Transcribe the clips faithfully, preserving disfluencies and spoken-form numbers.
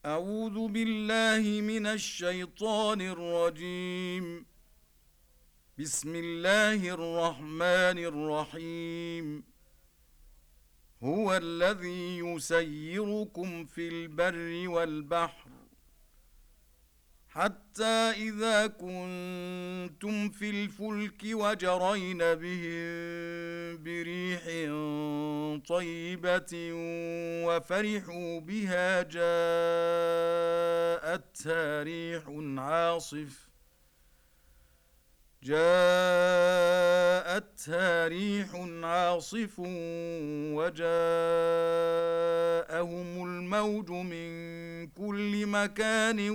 أعوذ بالله من الشيطان الرجيم. بسم الله الرحمن الرحيم. هو الذي يسيركم في البر والبحر حتى إذا كنتم في الفلك وجرين بهم بريح طيبة وفرحوا بها جاءتها ريح عاصف جاءتها ريح عاصف وجاءهم الموج من كل مكان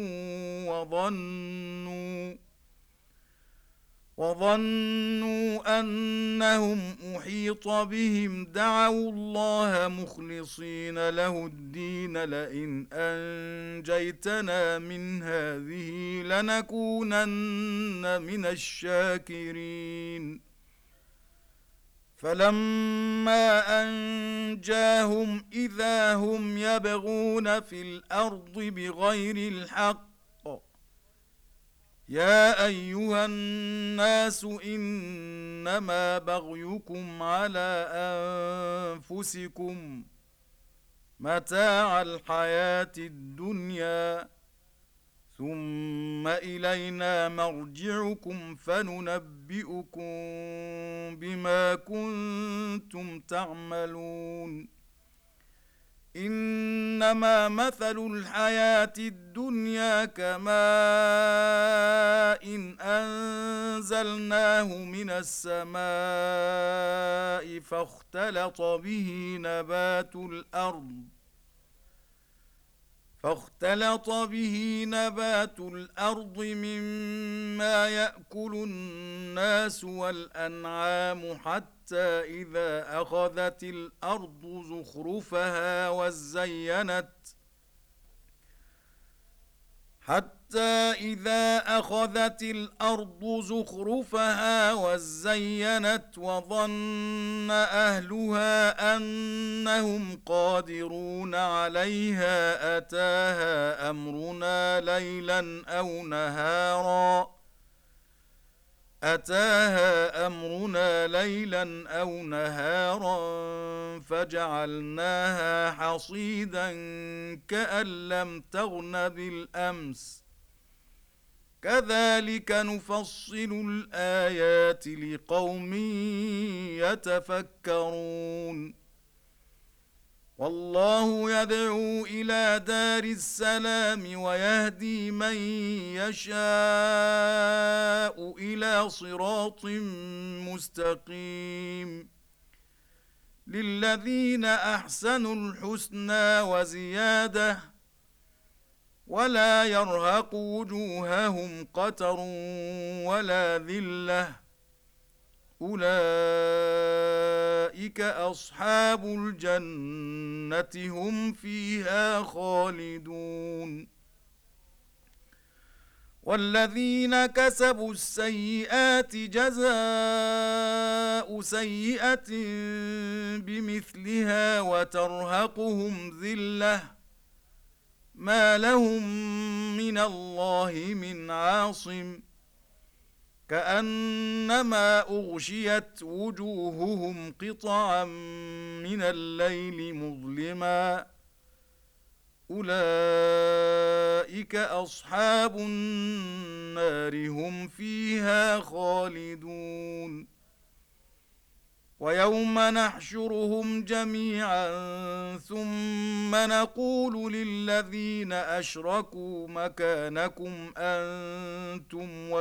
وظنوا وظنوا أنهم أحيط بهم دعوا الله مخلصين له الدين لئن أنجيتنا من هذه لنكونن من الشاكرين. فلما أنجاهم إذا هم يبغون في الأرض بغير الحق. يا أيها الناس إنما بغيكم على أنفسكم متاع الحياة الدنيا ثم إلينا مرجعكم فننبئكم بما كنتم تعملون. إنما مثل الحياة الدنيا كماء إن أنزلناه من السماء فاختلط به نبات الأرض فاختلط به نبات الأرض مما يأكل الناس والأنعام حتى إذا أخذت الأرض زخرفها وزينت حتى إذا أخذت الأرض زخرفها وزينت وظن أهلها أنهم قادرون عليها أتاها أمرنا ليلا أو نهارا أتاها أمرنا ليلا أو نهارا فجعلناها حصيدا كأن لم تغن بالأمس كذلك نفصل الآيات لقوم يتفكرون. والله يدعو إلى دار السلام ويهدي من يشاء إلى صراط مستقيم. للذين أحسنوا الحسنى وزيادة ولا يرهق وجوههم قتر ولا ذلة أولئك أصحاب الجنة هم فيها خالدون. والذين كسبوا السيئات جزاء سيئة بمثلها وترهقهم ذلة ما لهم من الله من عاصم كأنما أغشيت وجوههم قطعا من الليل مظلما أولئك أصحاب النار هم فيها خالدون. ويوم نحشرهم جميعا ثم نقول للذين أشركوا مكانكم أنتم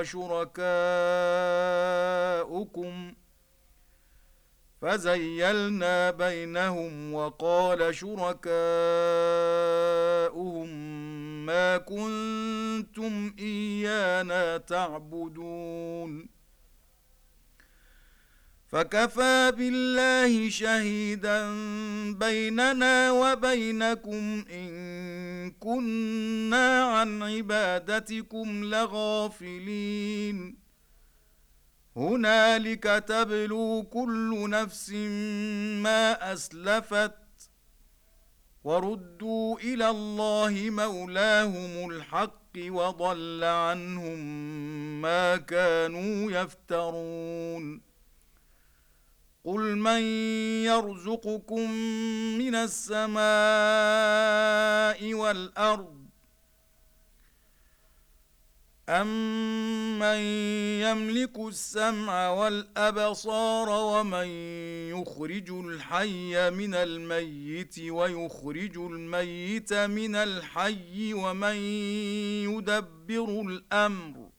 وشركاؤكم فزيلنا بينهم وقال شركاؤهم ما كنتم إيانا تعبدون فكفى بالله شهيدا بيننا وبينكم إن كنا عن عبادتكم لغافلين. هنالك تبلو كل نفس ما أسلفت وردوا إلى الله مولاهم الحق وضل عنهم ما كانوا يفترون قل من يرزقكم من السماء والأرض أَمَّن يَمْلِكُ السَّمْعَ وَالْأَبْصَارَ وَمَن يُخْرِجُ الْحَيَّ مِنَ الْمَيِّتِ وَيُخْرِجُ الْمَيِّتَ مِنَ الْحَيِّ وَمَن يُدَبِّرُ الْأَمْرَ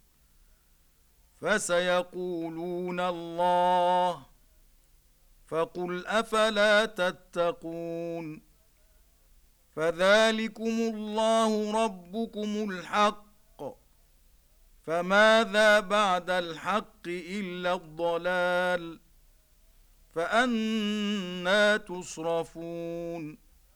فَسَيَقُولُونَ اللَّهُ فَقُلْ أَفَلَا تَتَّقُونَ فَذَلِكُمُ اللَّهُ رَبُّكُمُ الْحَقُّ فماذا بعد الحق إلا الضلال فأنى تصرفون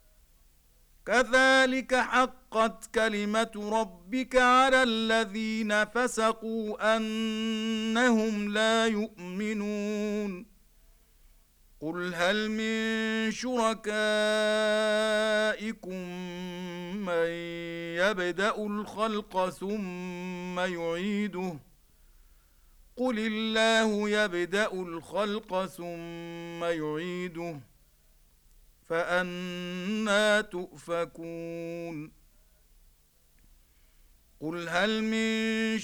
كذلك حقت كلمة ربك على الذين فسقوا أنهم لا يؤمنون قل هل من شركائكم من يبدأ الخلق ثم يعيده قل الله يبدأ الخلق ثم يعيده فأنى تؤفكون قل هل من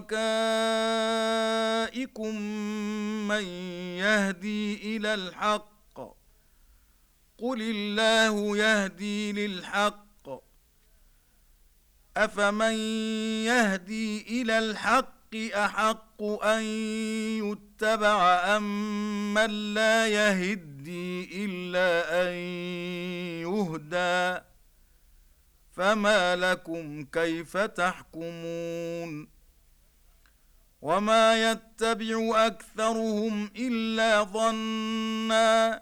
شركائكم من يهدي إلى الحق قل الله يهدي للحق أفمن يهدي إلى الحق أحق أن يتبع أم من لا يهدي إلا أن يهدى فما لكم كيف تحكمون وما يتبع أكثرهم إلا ظنا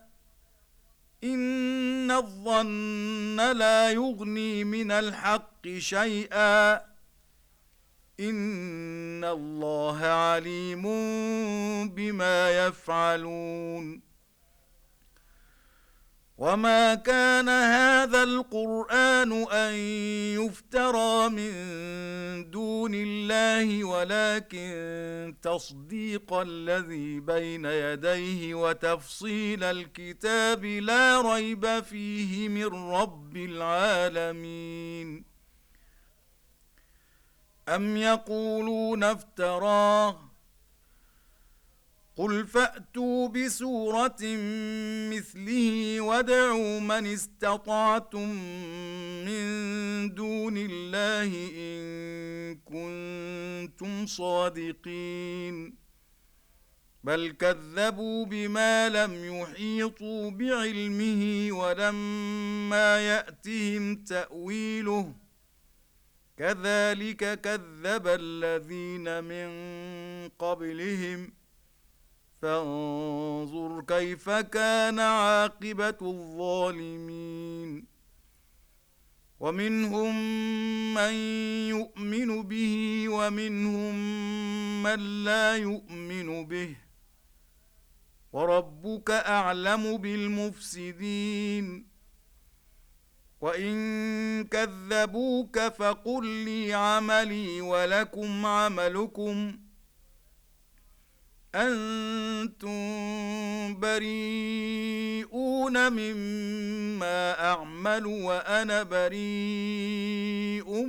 إن الظن لا يغني من الحق شيئا إن الله عليم بما يفعلون وما كان هذا القرآن أن يفترى من دون الله ولكن تصديق الذي بين يديه وتفصيل الكتاب لا ريب فيه من رب العالمين أم يقولون افتراه قل فأتوا بسورة مثله وادعوا من استطعتم من دون الله إن كنتم صادقين بل كذبوا بما لم يحيطوا بعلمه ولما يأتهم تأويله كذلك كذب الذين من قبلهم فانظر كيف كان عاقبة الظالمين ومنهم من يؤمن به ومنهم من لا يؤمن به وربك أعلم بالمفسدين وإن كذبوك فقل لي عملي ولكم عملكم أنتم بريئون مما أعمل وأنا بريء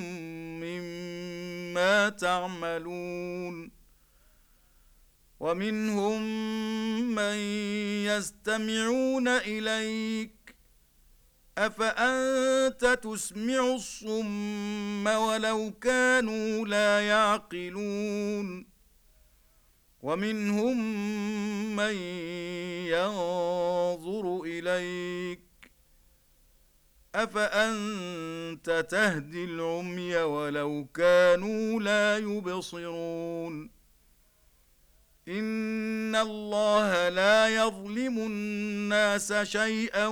مما تعملون ومنهم من يستمعون إليك أفأنت تسمع الصم ولو كانوا لا يعقلون ومنهم من ينظر إليك أفأنت تهدي العمي ولو كانوا لا يبصرون إن الله لا يظلم الناس شيئا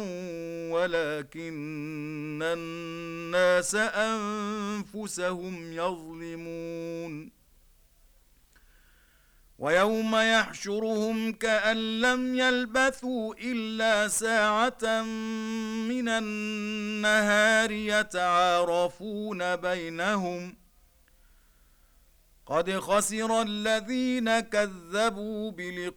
ولكن الناس أنفسهم يظلمون ويوم يحشرهم كأن لم يلبثوا إلا ساعة من النهار يتعارفون بينهم قد خسر الذين كذبوا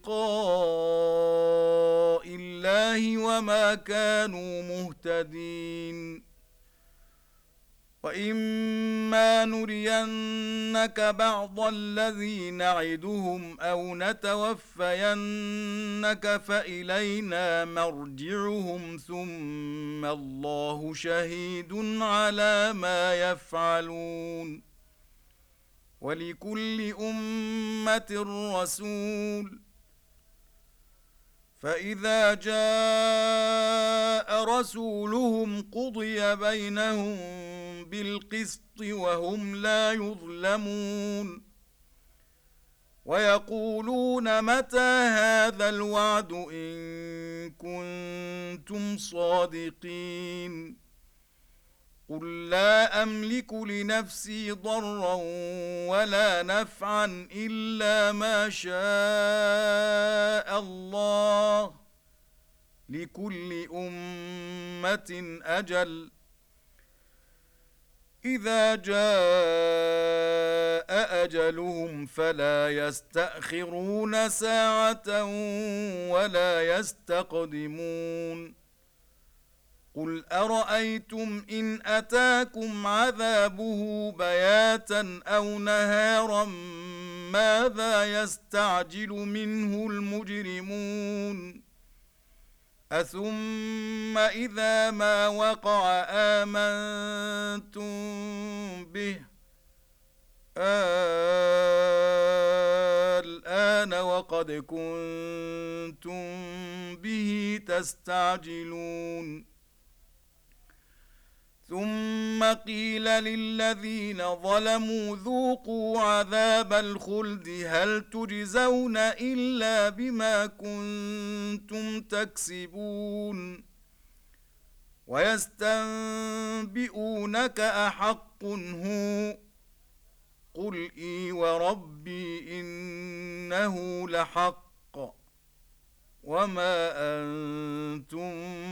بلقاء الله وما كانوا مهتدين وإما نرينك بعض الذي نعدهم أو نتوفينك فإلينا مرجعهم ثم الله شهيد على ما يفعلون ولكل أمة رسول فإذا جاء رسولهم قضي بينهم بالقسط وهم لا يظلمون ويقولون متى هذا الوعد إن كنتم صادقين قل لا أملك لنفسي ضرا ولا نفعا إلا ما شاء الله لكل أمة أجل إذا جاء أجلهم فلا يستأخرون ساعة ولا يستقدمون قل أرأيتم إن أتاكم عذابه بياتا أو نهارا ماذا يستعجل منه المجرمون أثم إذا ما وقع آمنتم به الآن وقد كنتم به تستعجلون ثم قيل للذين ظلموا ذوقوا عذاب الخلد هل تجزون إلا بما كنتم تكسبون ويستنبئونك أحق هو قل إي وربي إنه لحق وما أنتم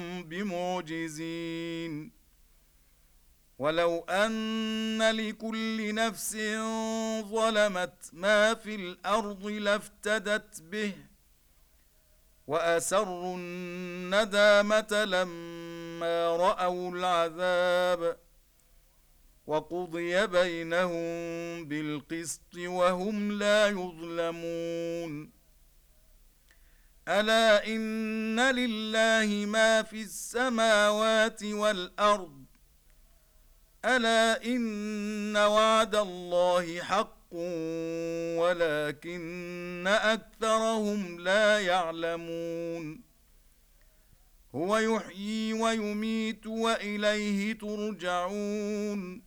بمعجزين ولو أن لكل نفس ظلمت ما في الأرض لافتدت به وأسروا الندامة لما رأوا العذاب وقضي بينهم بالقسط وهم لا يظلمون ألا إن لله ما في السماوات والأرض ألا إن وعد الله حق ولكن أكثرهم لا يعلمون هو يحيي ويميت وإليه ترجعون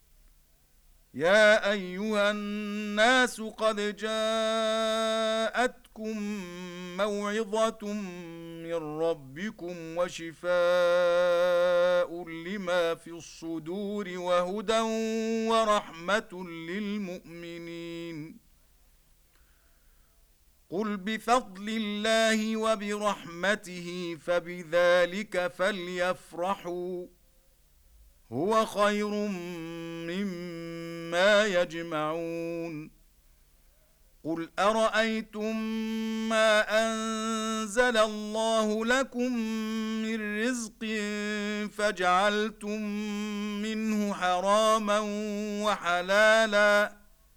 يا أيها الناس قد جاءتكم موعظة من ربكم وشفاء لما في الصدور وهدى ورحمة للمؤمنين قل بفضل الله وبرحمته فبذلك فليفرحوا هو خير مما يجمعون قل أرأيتم ما أنزل الله لكم من رزق فجعلتم منه حراما وحلالا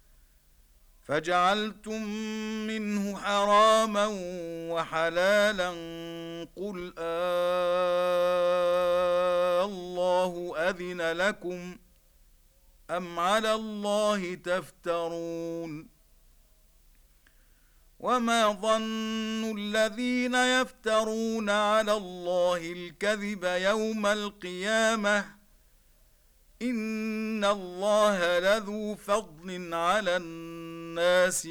فجعلتم منه حراما وحلالا قل آه الله أذن لكم أم على الله تفترون وما ظن الذين يفترون على الله الكذب يوم القيامة إن الله لذو فضل على الناس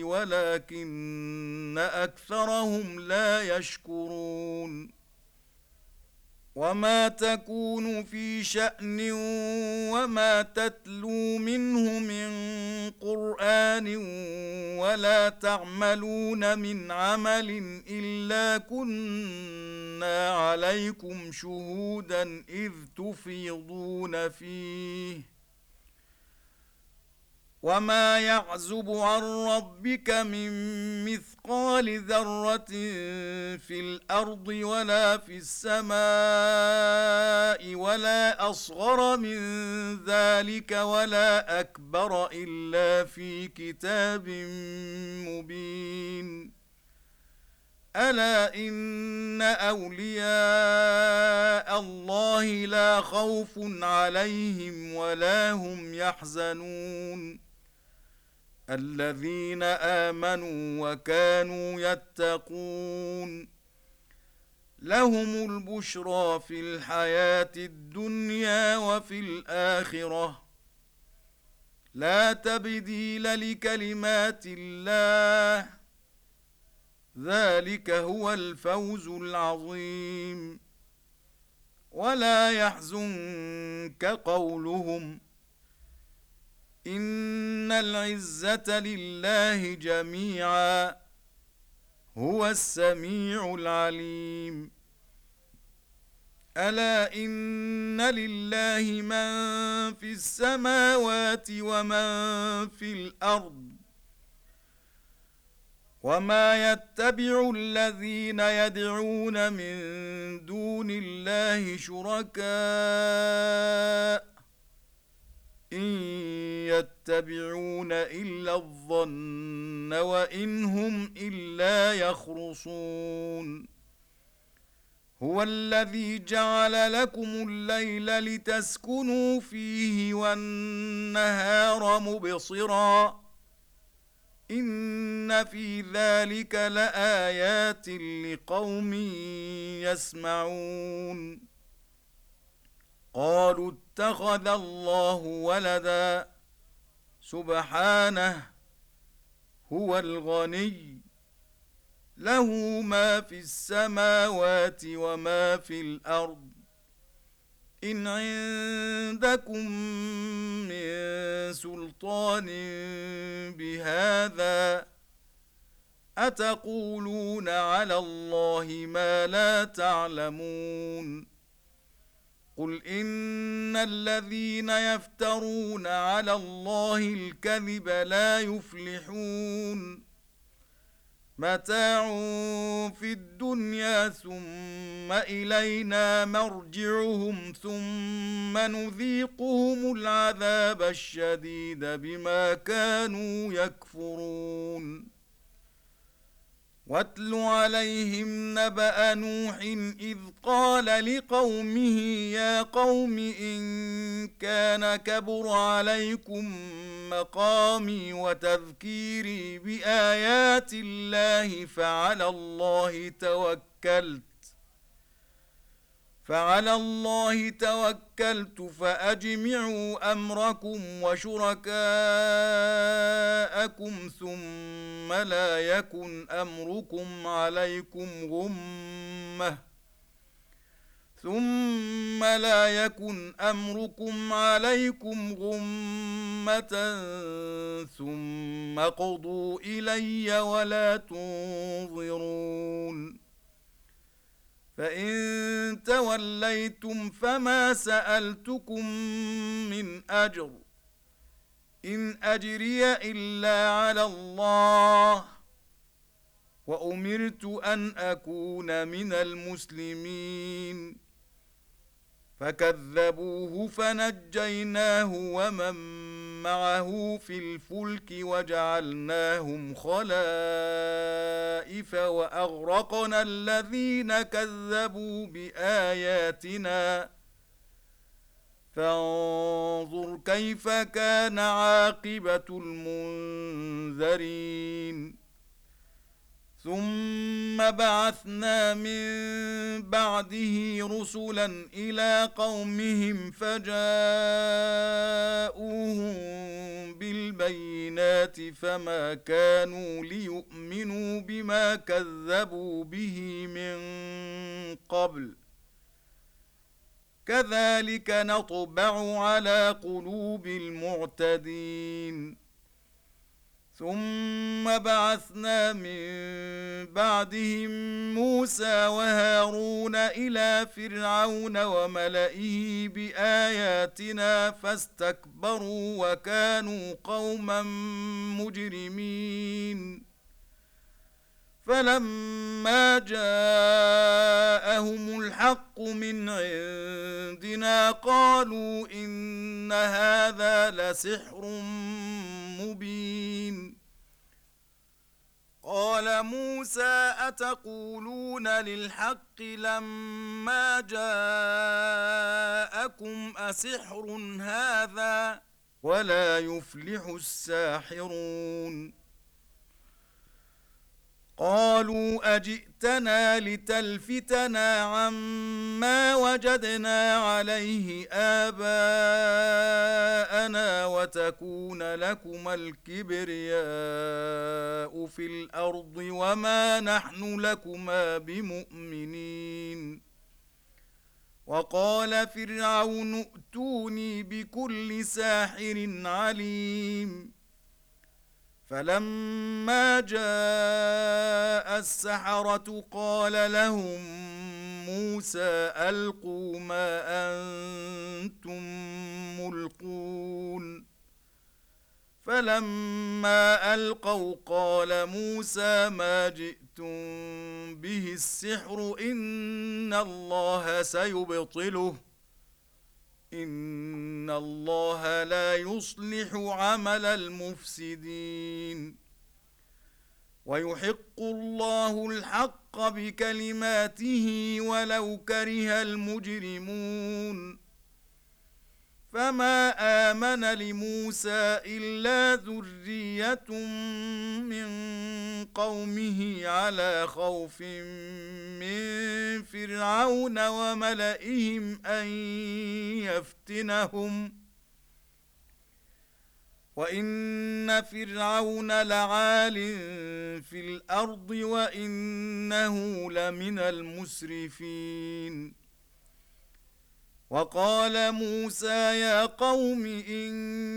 ولكن أكثرهم لا يشكرون وما تكون في شأن وما تتلو منه من قرآن ولا تعملون من عمل إلا كنا عليكم شهودا إذ تفيضون فيه وما يعزب عن ربك من مثقال ذرة في الأرض ولا في السماء ولا أصغر من ذلك ولا أكبر إلا في كتاب مبين ألا إن أولياء الله لا خوف عليهم ولا هم يحزنون الذين آمنوا وكانوا يتقون لهم البشرى في الحياة الدنيا وفي الآخرة لا تبديل لكلمات الله ذلك هو الفوز العظيم ولا يحزنك قولهم إن العزة لله جميعا هو السميع العليم ألا إن لله من في السماوات ومن في الأرض وما يتبع الذين يدعون من دون الله شركاء إن يتبعون إلا الظن وإن هم إلا يخرصون هو الذي جعل لكم الليل لتسكنوا فيه والنهار مبصرا إن في ذلك لآيات لقوم يسمعون قالوا اتخذ الله ولدا سبحانه هو الغني له ما في السماوات وما في الأرض إن عندكم من سلطان بهذا أتقولون على الله ما لا تعلمون قل إن الذين يفترون على الله الكذب لا يفلحون متاع في الدنيا ثم إلينا مرجعهم ثم نذيقهم العذاب الشديد بما كانوا يكفرون واتل عليهم نبأ نوح إذ قال لقومه يا قوم إن كان كبر عليكم مقامي وتذكيري بآيات الله فعلى الله توكلت فعلى الله توكلت فأجمعوا أمركم وشركاءكم ثم لا يكن أمركم عليكم غمة ثم لا يكن أمركم عليكم غمة ثم قضوا إلي ولا تنظرون فإن توليتم فما سألتكم من أجر إن أجري إلا على الله وأمرت أن أكون من المسلمين فكذبوه فنجيناه ومن معه في الفلك وجعلناهم خلائف وأغرقنا الذين كذبوا بآياتنا فانظر كيف كان عاقبة المنذرين ثم بعثنا من بعده رسلا إلى قومهم فجاءوهم بالبينات فما كانوا ليؤمنوا بما كذبوا به من قبل كذلك نطبع على قلوب المعتدين ثم بعثنا من بعدهم موسى وهارون إلى فرعون وملئه بآياتنا فاستكبروا وكانوا قوما مجرمين فلما جاءهم الحق من عندنا قالوا إن هذا لسحر مبين قال موسى أتقولون للحق لما جاءكم أسحر هذا ولا يفلح الساحرون قالوا أجئتنا لتلفتنا عما وجدنا عليه آباءنا وتكون لكما الكبرياء في الأرض وما نحن لكما بمؤمنين وقال فرعون ائتوني بكل ساحر عليم فلما جاء السحرة قال لهم موسى ألقوا ما أنتم ملقون فلما ألقوا قال موسى ما جئتم به السحر إن الله سيبطله إن الله لا يصلح عمل المفسدين ويحق الله الحق بكلماته ولو كره المجرمون فما آمن لموسى إلا ذرية من قومه على خوف من فرعون وملئهم أن يفتنهم وإن فرعون لعال في الأرض وإنه لمن المسرفين وقال موسى يا قوم إن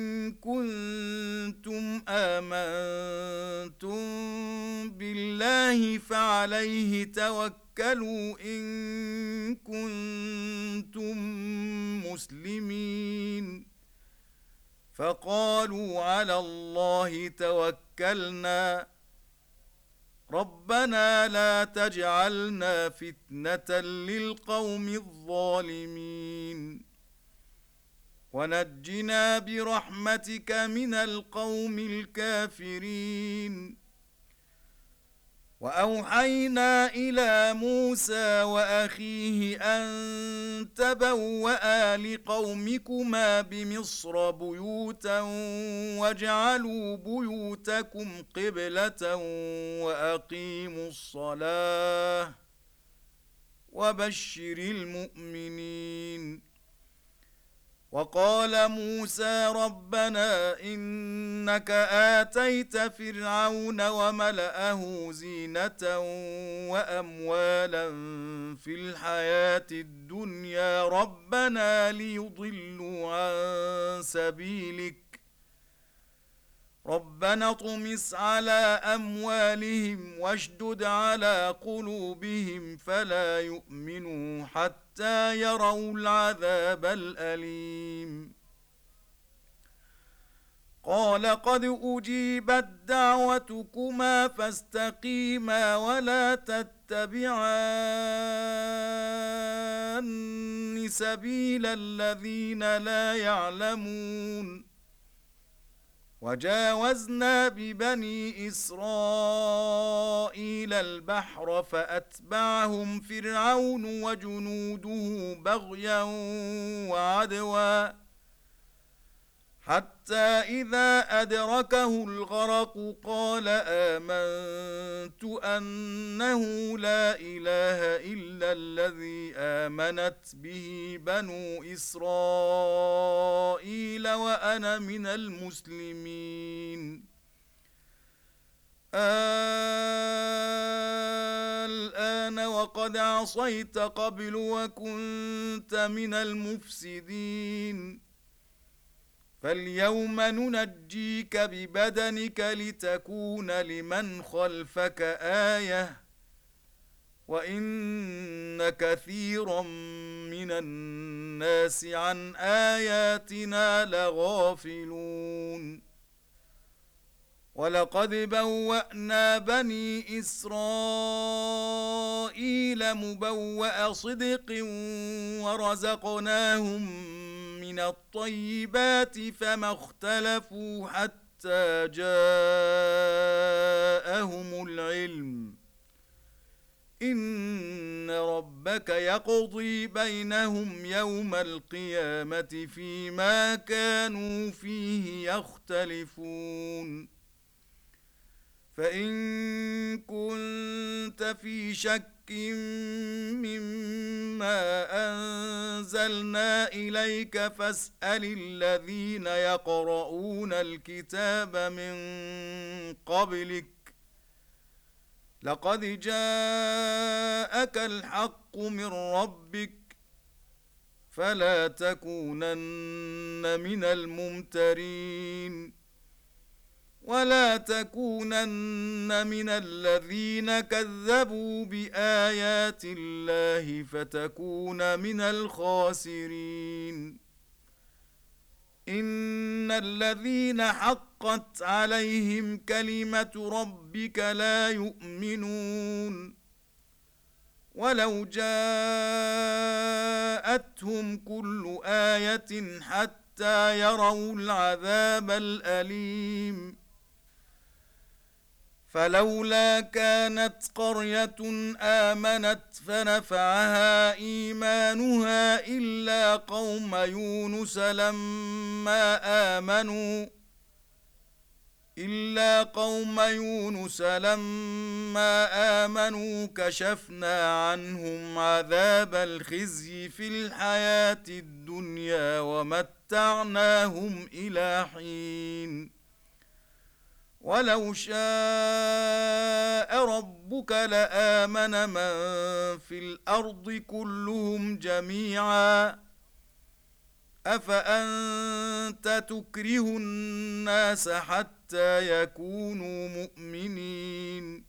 كنتم آمنتم بالله فعليه توكلوا إن كنتم مسلمين فقالوا على الله توكلنا ربنا لا تجعلنا فتنة للقوم الظالمين ونجنا برحمتك من القوم الكافرين وأوحينا إلى موسى وأخيه أن تبوأ لقومكما بمصر بيوتا واجعلوا بيوتكم قبلة وأقيموا الصلاة وبشر المؤمنين وقال موسى ربنا إنك آتيت فرعون وملأه زينة وأموالا في الحياة الدنيا ربنا ليضلوا عن سبيلك ربنا اطمس على أموالهم واشدد على قلوبهم فلا يؤمنوا حتى يروا العذاب الأليم قال قد أجيبت دعوتكما فاستقيما ولا تتبعان سبيل الذين لا يعلمون وجاوزنا ببني إسرائيل البحر فأتبعهم فرعون وجنوده بغيا وعدوا حتى إذا أدركه الغرق قال آمنت أنه لا إله إلا الذي آمنت به بنو إسرائيل وأنا من المسلمين الآن وقد وقد عصيت قبل وكنت من المفسدين فاليوم ننجيك ببدنك لتكون لمن خلفك آية وإن كثيرا من الناس عن آياتنا لغافلون ولقد بوأنا بني إسرائيل مبوأ صدق ورزقناهم من الطيبات فما اختلفوا حتى جاءهم العلم إن ربك يقضي بينهم يوم القيامة فيما كانوا فيه يختلفون فإن كنت في شك مما أنزلنا إليك فاسأل الذين يقرؤون الكتاب من قبلك لقد جاءك الحق من ربك فلا تكونن من الممترين ولا تكونن من الذين كذبوا بآيات الله فتكون من الخاسرين إن الذين حقت عليهم كلمة ربك لا يؤمنون ولو جاءتهم كل آية حتى يروا العذاب الأليم فلولا كانت قرية آمنت فنفعها إيمانها إلا قوم يونس لما آمنوا إلا قوم يونس لما آمنوا كشفنا عنهم عذاب الخزي في الحياة الدنيا ومتعناهم إلى حين ولو شاء ربك لآمن من في الأرض كلهم جميعا أفأنت تكره الناس حتى يكونوا مؤمنين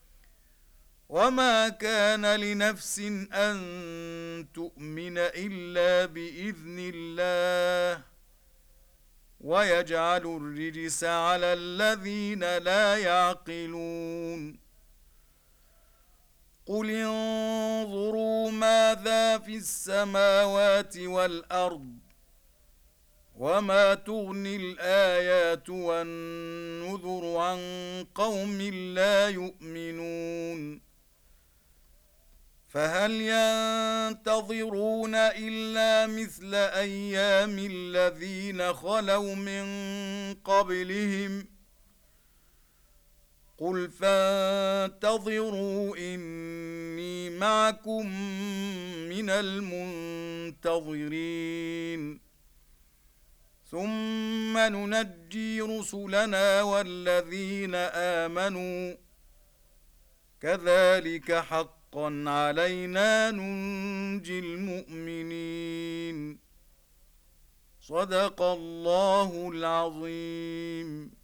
وما كان لنفس أن تؤمن إلا بإذن الله ويجعل الرجس على الذين لا يعقلون قل انظروا ماذا في السماوات والأرض وما تغني الآيات والنذر عن قوم لا يؤمنون فهل ينتظرون إلا مثل أيام الذين خلوا من قبلهم قل فانتظروا إني معكم من المنتظرين ثم ننجي رسلنا والذين آمنوا كذلك حقا علينا ننجي المؤمنين صدق الله العظيم.